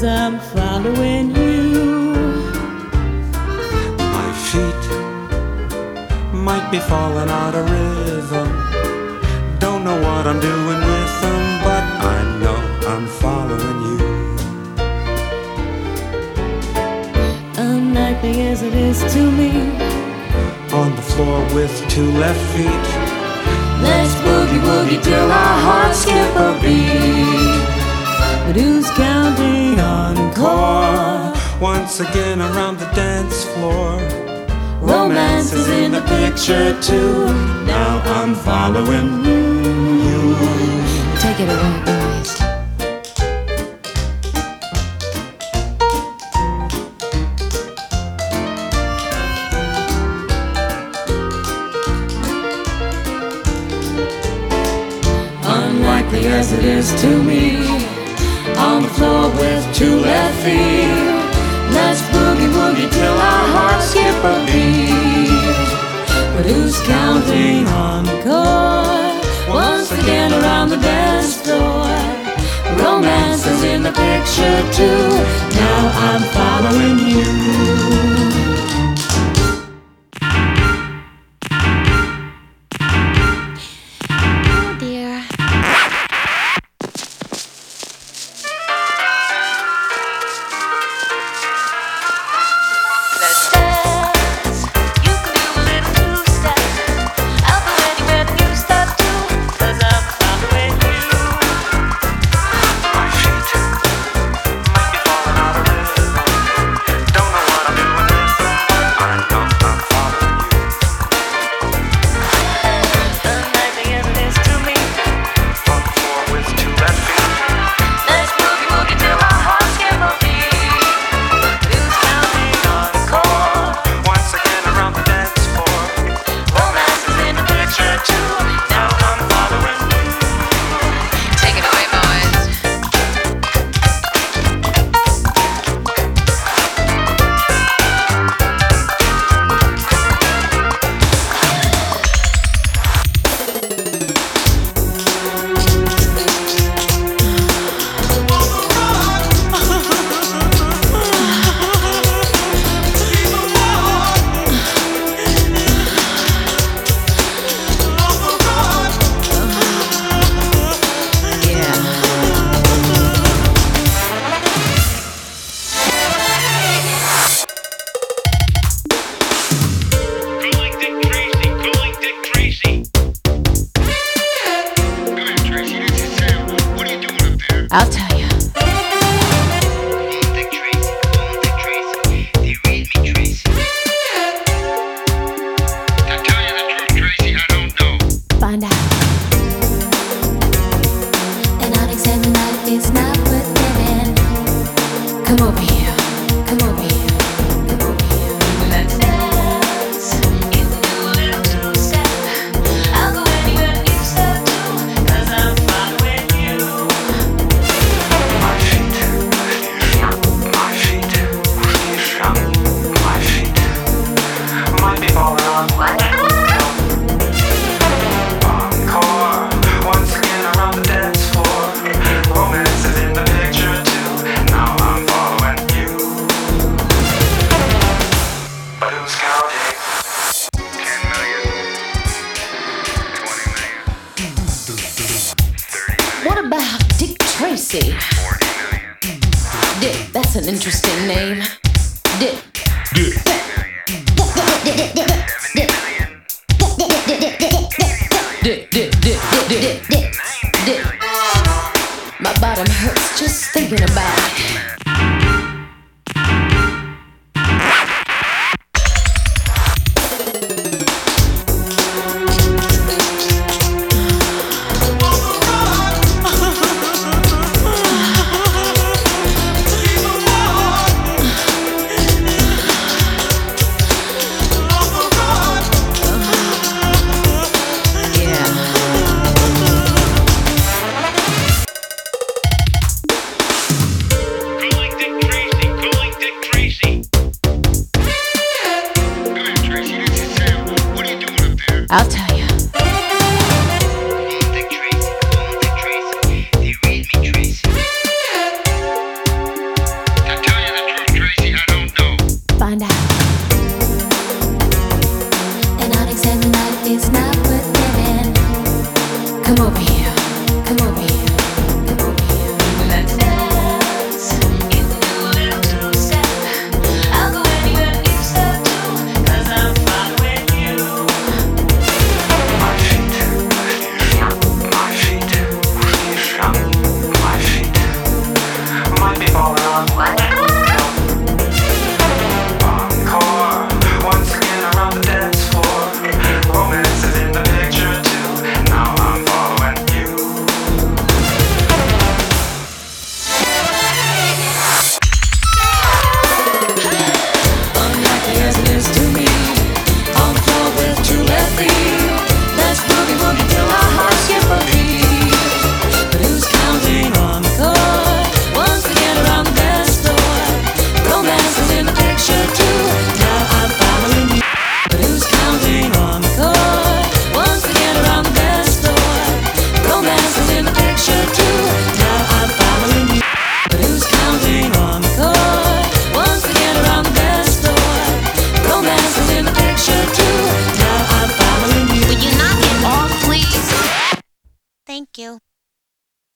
I'm following you. My feet might be falling out of rhythm. Don't know what I'm doing with them, but I know I'm following you. Unlikely as it is to me, on the floor with two left feet. let's boogie woogie till our hearts skip a beat. But who's counting encore? Once again around the dance floor. Romance is in the picture too. Now I'm following you. Take it away, boys. Unlikely as it is to me, on the floor with two left feet. Let's boogie woogie till our hearts skip a beat. But who's counting encore? Once again around the dance floor. Romance is in the picture too. Now I'm following you. I'll tell you. Find out. An unexamined life is not worth living. Come over here. Come over here. Come over here. Let's dance. You can do a little two-step. I'll go anywhere you step to, 'cause I'm following you. My feet, my feet, my feet might be falling on encore. Once again around the dance floor. Romance is in the picture too. Now I'm following you. But who's counting? 10 million, 20 million, 30 million, What about Dick Tracy? 40 million, Dick, that's an interesting name. Dick. Dick. Dick, Dick, Dick, Dick, Dick, Dick, Dick. My bottom hurts just thinking about it. Why